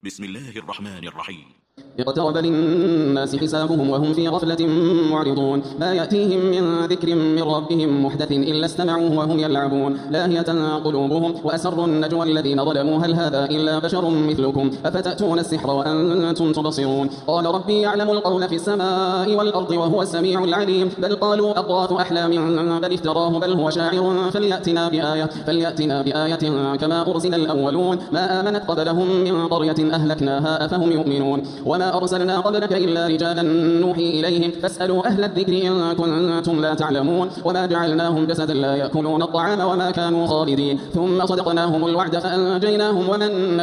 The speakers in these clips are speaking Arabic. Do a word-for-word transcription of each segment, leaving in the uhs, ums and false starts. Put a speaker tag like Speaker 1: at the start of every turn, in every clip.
Speaker 1: بسم الله الرحمن الرحيم.
Speaker 2: اقترب للناس حسابهم وهم في غفلة معرضون. ما يأتيهم من ذكر من ربهم محدث إلا استمعوه وهم يلعبون. لاهية قلوبهم وأسروا النجوى الذين ظلموا هل هذا إلا بشر مثلكم أفتأتون السحر وأنتم تبصرون. قال ربي يعلم القول في السماء والأرض وهو السميع العليم. بل قالوا أضغاث أحلام بل افتراه بل هو شاعر فليأتنا بآية فليأتنا بآية كما أرسل الأولون. ما آمنت قبلهم من قرية أهلكناها أفهم يؤمنون. وما أرسلنا قبلك إلا رجالا نوحي إليهم فاسألوا أهل الذكر إن كنتم لا تعلمون. وما جعلناهم جسدا لا يأكلون الطعام وما كانوا خالدين. ثم صدقناهم الوعد فأنجيناهم ومن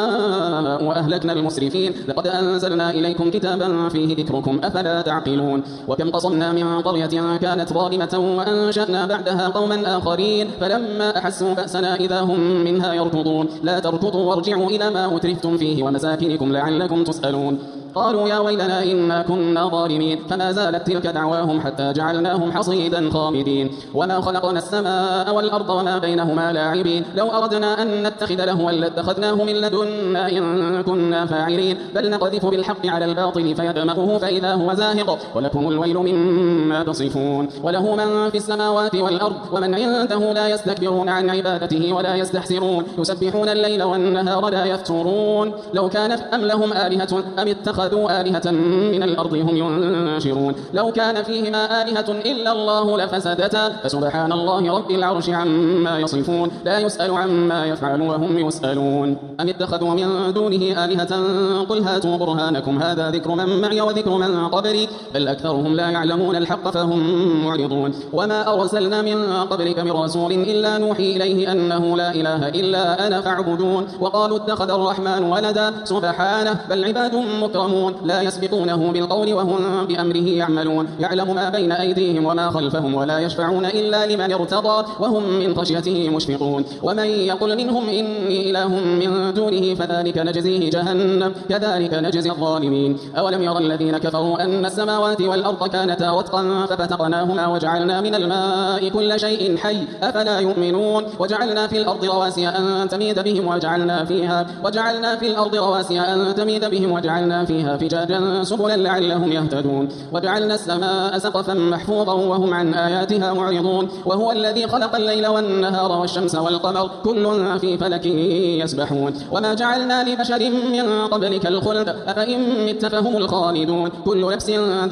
Speaker 2: نشاء وأهلكنا المسرفين. لقد أنزلنا إليكم كتابا فيه ذكركم أفلا تعقلون. وكم قصمنا من قرية كانت ظالمة وأنشأنا بعدها قوما آخرين فلما أحسوا بأسنا إذا هم منها يركضون. لا تركضوا وارجعوا إلى ما أترفتم فيه ومساكنكم لعلكم تسألون. قالوا يا ويلنا إنا كنا ظالمين. فما زالت تلك دعواهم حتى جعلناهم حصيدا خامدين. وما خلقنا السماء والأرض وما بينهما لاعبين. لو أردنا أن نتخذ لهوا لاتخذناه من لدنا إن كنا فاعلين. بل نقذف بالحق على الباطل فيدمغه فإذا هو زاهق ولكم الويل مما تصفون. وله من في السماوات والأرض ومن عنده لا يستكبرون عن عبادته ولا يستحسرون. يسبحون الليل والنهار لا يفترون. لو كان أم لهم آلهة أم اتخذوا آلهة من الأرض هم ينشرون. لو كان فيهما آلهة إلا الله لفسدتا فسبحان الله رب العرش عما يصفون. لا يسأل عما يفعل وهم يسألون. أم اتخذوا من دونه آلهة قل هاتوا برهانكم هذا ذكر من معي وذكر من قبلي بل أكثرهم لا يعلمون الحق فهم معرضون. وما أرسلنا من قبلك من رسول إلا نوحي إليه أنه لا إله إلا أنا فاعبدون. وقالوا اتخذ الرحمن ولدا سبحانه بل عباد مكرمون لا يسبقونه بالقول وهم بأمره يعملون. يعلم ما بين أيديهم وما خلفهم ولا يشفعون إلا لمن ارتضى وهم من خشيته مشفقون. ومن يقل منهم إني إله من دونه فذلك نجزيه جهنم كذلك نجزي الظالمين. أولم يرى الذين كفروا أن السماوات والأرض كانتا رتقا ففتقناهما وجعلنا من الماء كل شيء حي أفلا يؤمنون. وجعلنا في الأرض رواسي أن تميد بهم وجعلنا فيها وجعلنا في الأرض رواسي أن تميد بهم وجعلنا فيها فجاجا سبلا لعلهم يهتدون. وجعلنا السماء سقفا محفوظا وهم عن آياتها معرضون. وهو الذي خلق الليل والنهار والشمس والقمر كل في فلك يسبحون. وما جعلنا لبشر من قبلك الخلد أفإن مت فهم الخالدون. كل نفس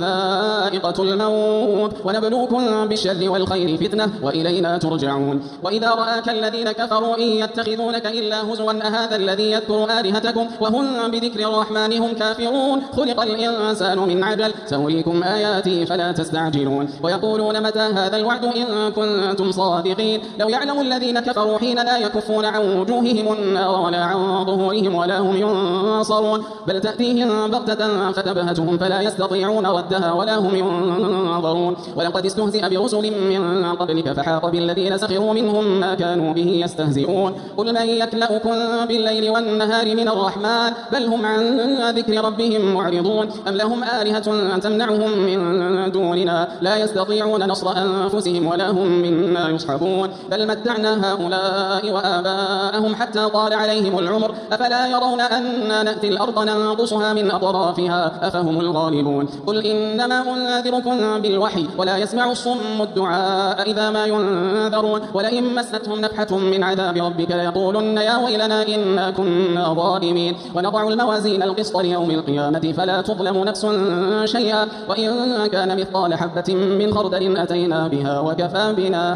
Speaker 2: ذائقة الموت ونبلوكم بالشر والخير فتنة وإلينا ترجعون. وإذا رآك الذين كفروا إن يتخذونك إلا هزوا أهذا الذي يذكر آلهتكم وهم بذكر الرحمن هم كافرون. خلق الإنسان من عجل سأريكم آياتي فلا تستعجلون. ويقولون متى هذا الوعد إن كنتم صادقين. لو يعلم الذين كفروا حين لا يكفون عن وجوههم النار ولا عن ظهورهم ولا هم ينصرون. بل تأتيهم بغتة فتبهتهم فلا يستطيعون ردها ولا هم ينظرون. ولقد استهزئ برسل من قبلك فحاق بالذين سخروا منهم ما كانوا به يستهزئون. قل من يكلأكم بالليل والنهار من الرحمن بل هم عن ذكر ربهم معرضون. أم لهم آلهة تمنعهم من دوننا لا يستطيعون نصر أنفسهم ولا هم منا يصحبون. بل متعنا هؤلاء وآباءهم حتى طال عليهم العمر أفلا يرون أنا نأتي الأرض ننقصها من أطرافها أفهم الغالبون. قل إنما أنذركم بالوحي ولا يسمع الصم الدعاء إذا ما ينذرون. ولئن مستهم نفحة من عذاب ربك ليقولن يا ويلنا إنا كنا ظالمين. ونضع الموازين القسط ليوم القيامة فلا تظلم نفس شيئا وإن كان مثقال حبة من خردل أتينا بها وكفى بنا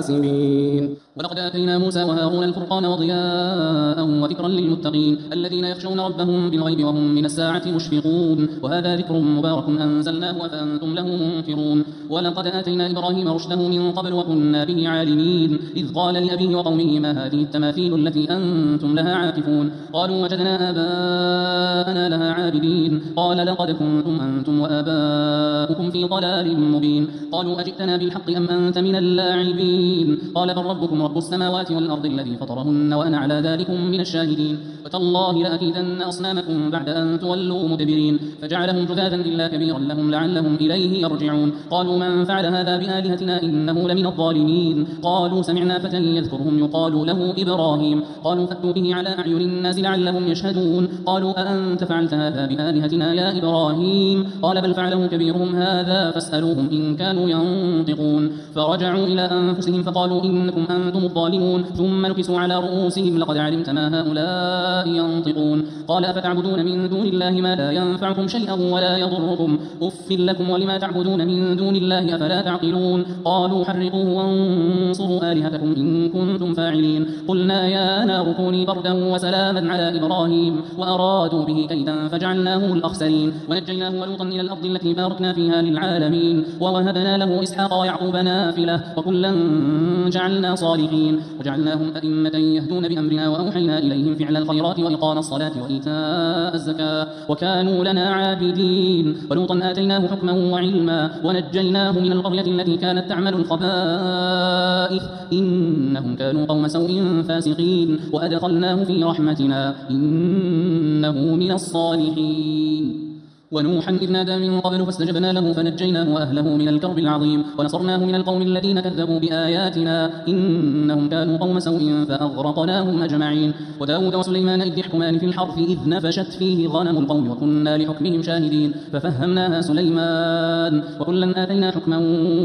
Speaker 2: حاسبين.
Speaker 3: ولقد آتينا موسى وهارون الفرقان وضياء وذكرا للمتقين الذين يخشون ربهم بالغيب وهم من الساعة مشفقون. وهذا ذكر مبارك أنزلناه أفأنتم له منكرون. ولقد آتينا إبراهيم رشده من قبل وكنا به عالمين. إذ قال لأبيه وقومه ما هذه التماثيل التي أنتم لها عاكفون. قالوا وجدنا آباءنا لها عابدين. قال لقد كنتم أنتم وآباؤكم في ضلال مبين. قالوا أجئتنا بالحق أم أنت من اللاعبين. قال بل ربكم ربكم رب السماوات والأرض الذي فطرهن وأنا على ذلكم من الشاهدين وتالله لأكيدن أصنامكم بعد أن تولوا مدبرين فجعلهم جذاذا إلا كبيرا لهم لعلهم إليه يرجعون قالوا من فعل هذا بآلهتنا إنه لمن الظالمين قالوا سمعنا فتى يذكرهم يقال له إبراهيم قالوا فأتوا به على أعين الناس لعلهم يشهدون قالوا أأنت فعلت هذا بآلهتنا يا إبراهيم قال بل فعله كبيرهم هذا فاسألوهم إن كانوا ينطقون فرجعوا إلى أنفسهم فقالوا إنكم أنتم الظالمون ثم نكسوا على رؤوسهم لقد علمت ما هؤلاء ينطقون قال أفتعبدون من دون الله ما لا ينفعكم شيئا ولا يضركم أف لكم ولما تعبدون من دون الله أفلا تعقلون قالوا حرقوه وانصروا آلهتكم إن كنتم فاعلين قلنا يا نار كوني بردا وسلاما على إبراهيم وأرادوا به كيدا فجعلناه الأخسرين ونجيناه ولوطا إلى الأرض التي باركنا فيها للعالمين ووهبنا له إسحاق ويعقوب نافلة وكلا جعلنا صالحين وجعلناهم أئمة يهدون بأمرنا وأوحينا إليهم فعل الخيرات وإقام الصلاة وإيتاء الزكاة وكانوا لنا عابدين ولوطا آتيناه حكما وعلما ونجيناه من القرية التي كانت تعمل الخبائث إنهم كانوا قوم سوء فاسقين وأدخلناه في رحمتنا إنه من الصالحين ونوحا إذ نادى من قبل فاستجبنا له فنجيناه وأهله من الكرب العظيم ونصرناه من القوم الذين كذبوا بآياتنا إنهم كانوا قوم سوء فأغرقناهم أجمعين وداود وسليمان إذ يحكمان في الحرث إذ نفشت فيه غنم القوم وكنا لحكمهم شاهدين ففهمناها سليمان وكلا آتينا حكما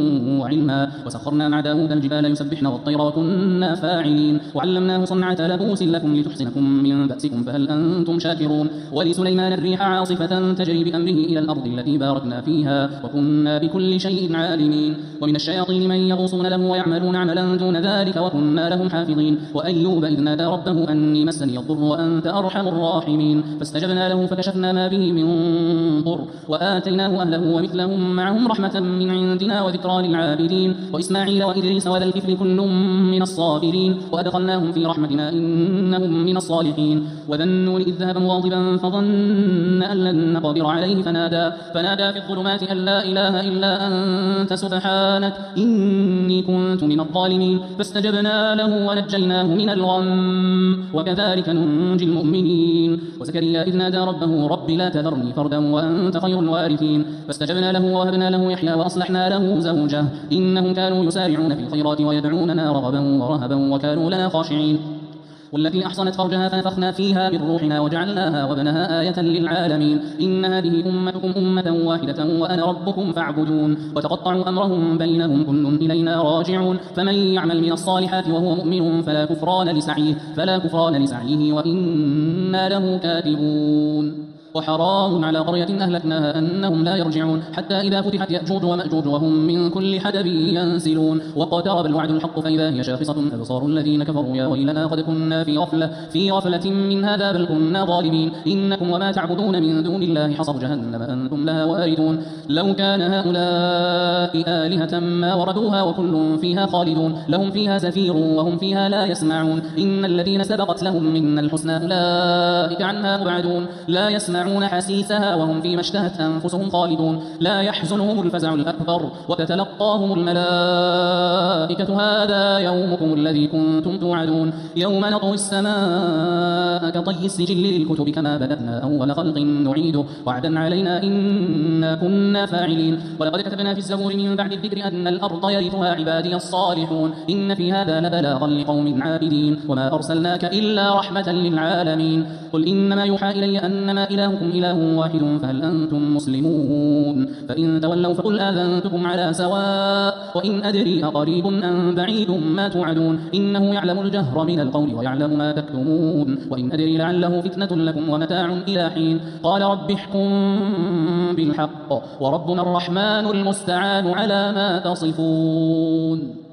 Speaker 3: وعلما وسخرنا مع داود الجبال يسبحن والطير وكنا فاعلين وعلمناه صنعة لبوس لكم لتحصنكم من بأسكم فهل أنتم شاكرون ولسليمان الريح عاصفة تجري بأمره إلى الأرض التي باركنا فيها وكنا بكل شيء عالمين ومن الشياطين من يغوصون له ويعملون عملا دون ذلك وكنا لهم حافظين وأيوب إذ نادى ربه أني مسني الضر وأنت أرحم الراحمين فاستجبنا له فكشفنا ما به من ضر وآتيناه أهله ومثلهم معهم رحمة من عندنا وذكرى للعابدين وإسماعيل وإدريس وذا الكفل كل من الصابرين وأدخلناهم في رحمتنا إنهم من الصالحين وذا النون إذ ذهب مغاضبا فظن أن لن نقدر عليه فنادى, فنادى في الظلمات أن لا إله إلا أنت سبحانك إني كنت من الظالمين فاستجبنا له ونجيناه من الغم وكذلك ننجي المؤمنين وزكريا إذ نادى ربه رب لا تذرني فردا وأنت خير الوارثين فاستجبنا له ووهبنا له يحيى وأصلحنا له زوجه إنهم كانوا يسارعون في الخيرات ويدعوننا رغبا ورهبا وكانوا لنا خاشعين والتي أحصنت فرجها فنفخنا فيها من روحنا وجعلناها وابنها آية للعالمين إن هذه أمتكم أمة واحدة وأنا ربكم فاعبدون وتقطعوا أمرهم بينهم كل إلينا راجعون فمن يعمل من الصالحات وهو مؤمن فلا كفران لسعيه فلا كفران لسعيه وإنا له كاتبون وحرام على قرية أهلكناها أنهم لا يرجعون حتى إذا فتحت يأجوج ومأجوج وهم من كل حدب ينسلون واقترب الوعد الحق فإذا هي شاخصة أبصار الذين كفروا يا ويلنا قد كنا في غفلة في غفلة من هذا بل كنا ظالمين إنكم وما تعبدون من دون الله حصب جهنم أنتم لها واردون لو كان هؤلاء آلهة ما وردوها وكل فيها خالدون لهم فيها زفير وهم فيها لا يسمعون إن الذين سبقت لهم من الحسنى أولئك عنها مبعدون لا يسمعون حسيسها وهم فيما اشتهت أنفسهم خالدون لا يحزنهم الفزع الأكبر وتتلقاهم الملائكة هذا يومكم الذي كنتم توعدون يوم نطوي السماء كطي السجل للكتب كما بدأنا أول خلق نعيده وعدا علينا إنا كنا فاعلين ولقد كتبنا في الزبور من بعد الذكر أن الأرض يرثها عبادي الصالحون إن في هذا لبلاغا لقوم عابدين وما أرسلناك إلا رحمة للعالمين قل إنما يوحى إلي أنما إلهكم إله واحد فهل أنتم مسلمون فإن تولوا فقل آذنتكم على سواء وإن أدري أقريب أم بعيد ما توعدون إنه يعلم الجهر من القول ويعلم ما تكتمون وإن أدري لعله فتنة لكم ومتاع إلى حين قال رب احكم بالحق وربنا الرحمن المستعان على ما تصفون